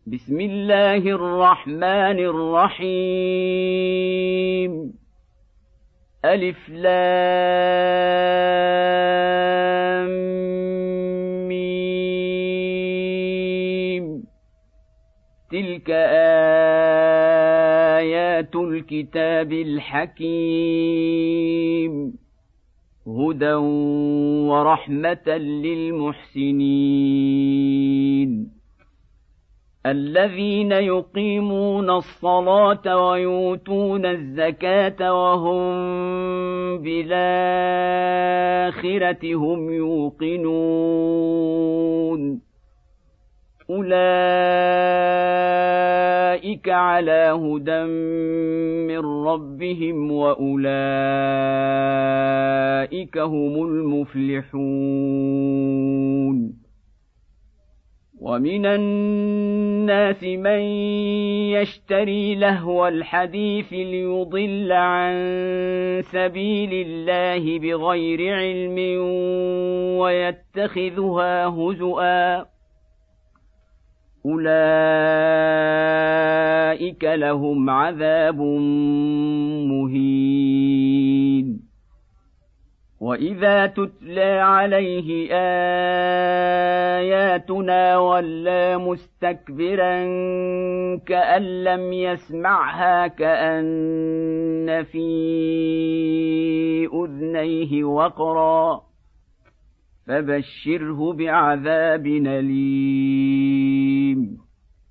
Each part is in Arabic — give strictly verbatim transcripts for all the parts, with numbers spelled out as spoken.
بسم الله الرحمن الرحيم ألف لام ميم تلك آيات الكتاب الحكيم هدى ورحمة للمحسنين الذين يقيمون الصلاة ويؤتون الزكاة وهم بالآخرة هم يوقنون أولئك على هدى من ربهم وأولئك هم المفلحون ومن الناس من يشتري لهو الحديث ليضل عن سبيل الله بغير علم ويتخذها هزؤا أولئك لهم عذاب مهين وإذا تتلى عليه آياتنا ولى مستكبرا كأن لم يسمعها كأن في أذنيه وقرا فبشره بعذاب أليم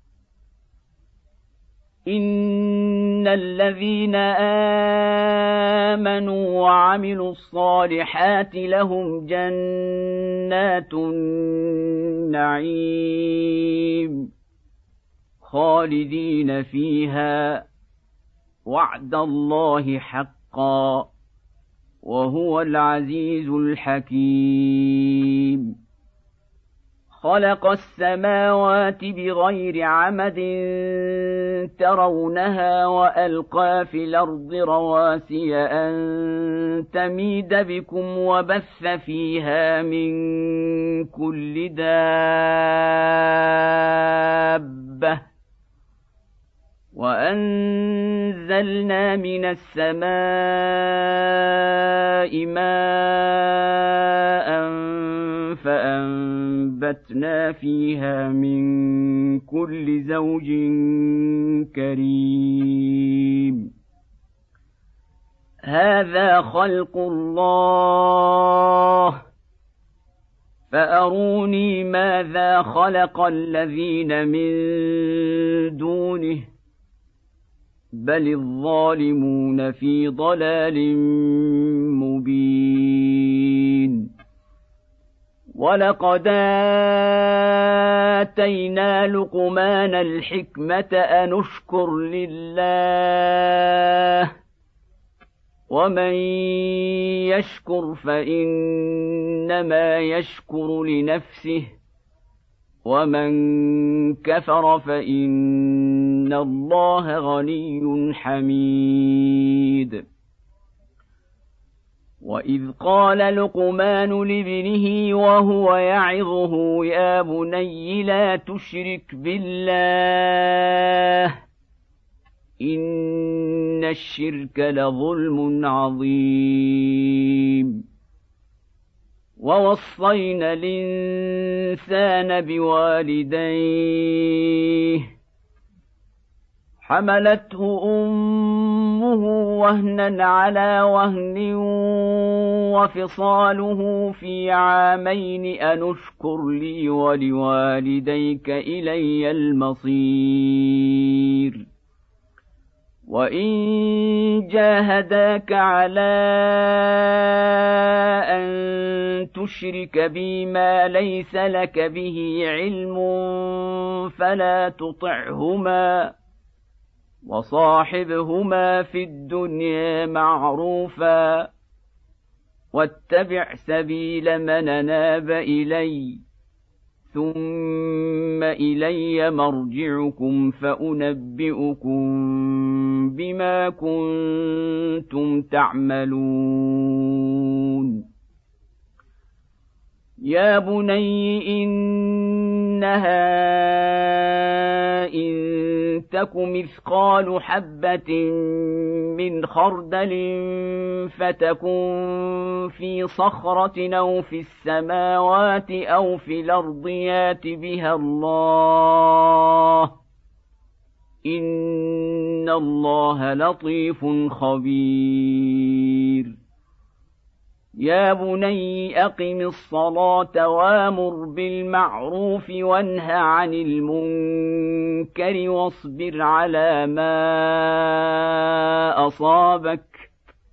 إن الذين آمنوا وعملوا الصالحات لهم جنات النعيم خالدين فيها وعد الله حقا وهو العزيز الحكيم خلق السماوات بغير عمد ترونها وألقى في الأرض رواسي أن تميد بكم وبث فيها من كل دابة وأنزلنا من السماء ماء فأنبتنا فيها من كل زوج كريم هذا خلق الله فأروني ماذا خلق الذين من دونه بل الظالمون في ضلال مبين ولقد آتينا لقمان الحكمة أن اشكر لله ومن يشكر فإنما يشكر لنفسه ومن كفر فإن الله غني حميد وإذ قال لقمان لابنه وهو يعظه يا بني لا تشرك بالله إن الشرك لظلم عظيم ووصينا الإنسان بوالديه حملته أمه وهنا على وهن وفصاله في عامين أن اشكر لي ولوالديك إلي المصير وإن جاهداك على أن تشرك بي ما ليس لك به علم فلا تطعهما وصاحبهما في الدنيا معروفا واتبع سبيل من أناب إلي ثم إلي مرجعكم فأنبئكم بما كنتم تعملون يا بني إنها تك مثقال حبة من خردل فتكن في صخرة أو في السماوات أو في الأرض يات بها الله إن الله لطيف خبير يا بني أقم الصلاة وامر بالمعروف وانه عن المنكر واصبر على ما أصابك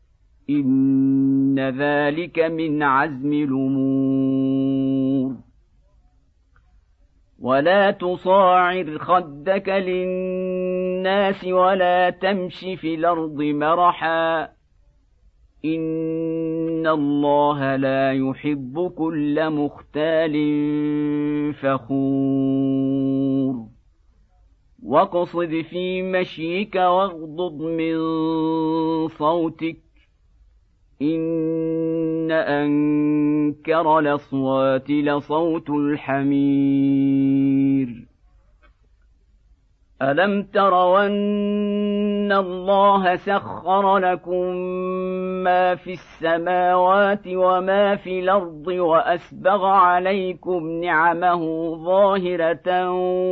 إن ذلك من عزم الأمور ولا تصاعر خدك للناس ولا تمش في الأرض مرحا إن الله لا يحب كل مختال فخور واقصد في مشيك واغضض من صوتك إن أنكر الأصوات لصوت الحمير ألم تروا أن الله سخر لكم ما في السماوات وما في الأرض وأسبغ عليكم نعمه ظاهرة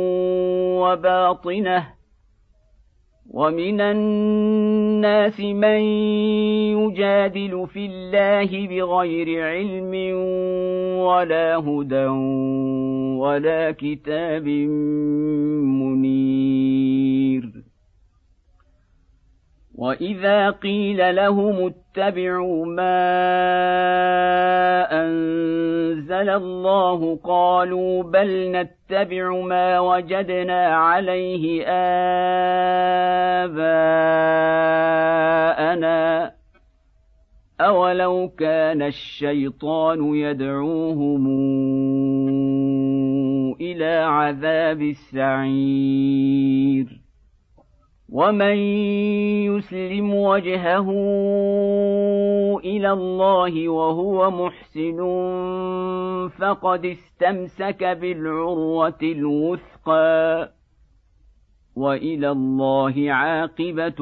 وباطنة ومن الناس من يجادل في الله بغير علم ولا هدى ولا كتاب منير وإذا قيل لهم اتبعوا ما أنزل الله قالوا بل نتبع ما وجدنا عليه آباءنا أولو كان الشيطان يدعوهم إلى عذاب السعير ومن يسلم وجهه إلى الله وهو محسن فقد استمسك بالعروة الوثقى وإلى الله عاقبة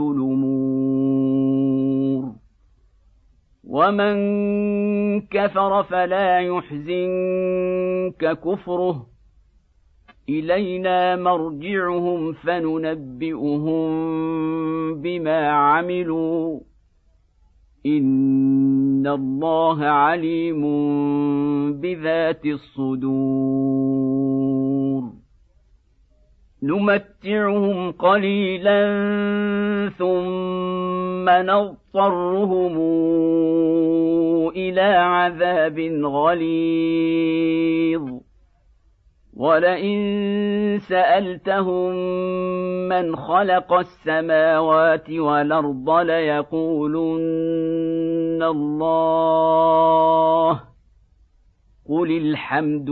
الأمور ومن كفر فلا يحزنك كفره إلينا مرجعهم فننبئهم بما عملوا إن الله عليم بذات الصدور نمتعهم قليلا ثم نضطرهم إلى عذاب غليظ ولئن سألتهم من خلق السماوات والأرض ليقولن الله قل الحمد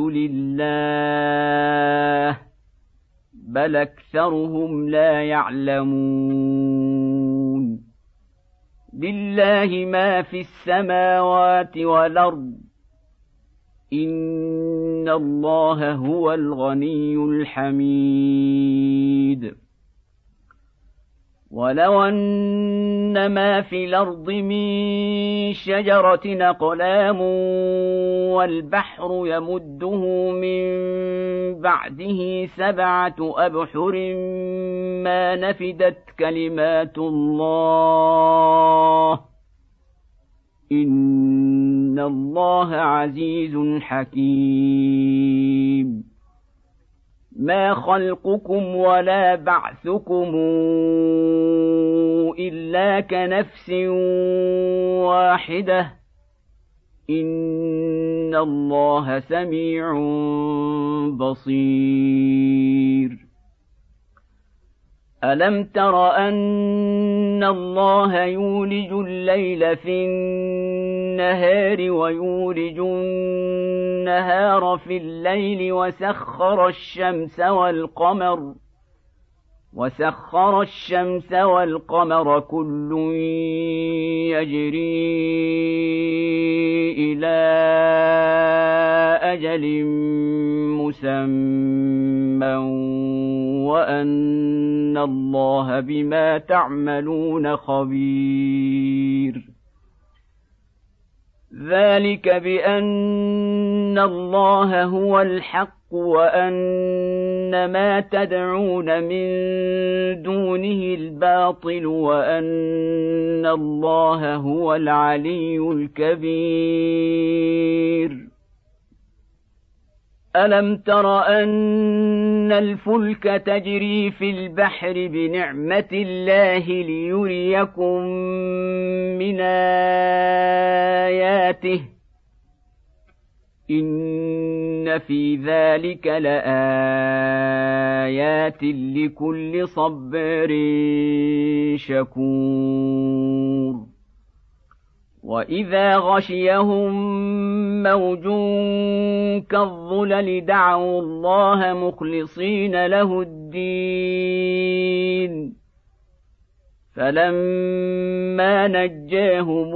لله بل أكثرهم لا يعلمون لله ما في السماوات والأرض إن الله هو الغني الحميد ولو أن ما في الأرض من شجرة أقلام والبحر يمده من بعده سبعة أبحر ما نفدت كلمات الله إن الله عزيز حكيم ما خلقكم ولا بعثكم إلا كنفس واحدة إن الله سميع بصير ألم تر أن الله يولج الليل في النهار ويولج النهار في الليل وسخر الشمس والقمر وسخر الشمس والقمر كل يجري إلى أجل مسمى وأن الله بما تعملون خبير. ذلك بأن الله هو الحق وأن ما تدعون من دونه الباطل وأن الله هو العلي الكبير. ألم تر أن الفلك تجري في البحر بنعمة الله ليريكم من آياته إن في ذلك لآيات لكل صبار شكور. وإذا غشيهم موج كالظلل دعوا الله مخلصين له الدين فلما نجاهم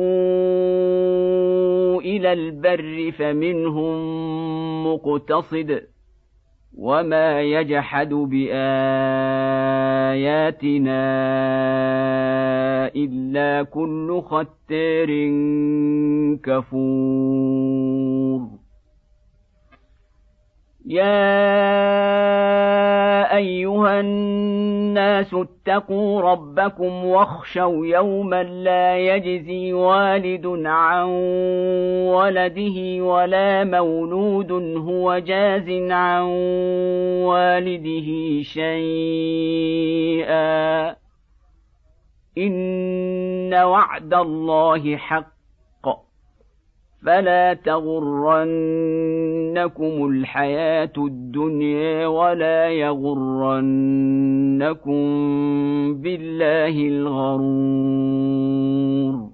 إلى البر فمنهم مقتصد وما يجحد بآياتنا إلا كل ختار كفور. يا أيها الناس اتقوا ربكم واخشوا يوما لا يجزي والد عن ولده ولا مولود هو جاز عن والده شيئا إن وعد الله حق فلا تغرنكم الحياة الدنيا ولا يغرنكم بالله الغرور.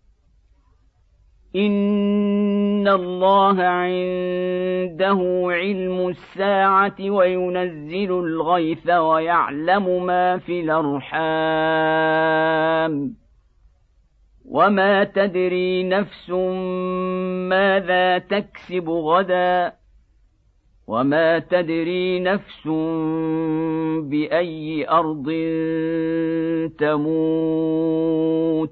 إن الله عنده علم الساعة وينزل الغيث ويعلم ما في الأرحام وما تدري نفس ماذا تكسب غدا وما تدري نفس بأي أرض تموت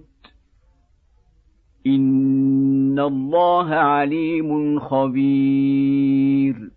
إن الله عليم خبير.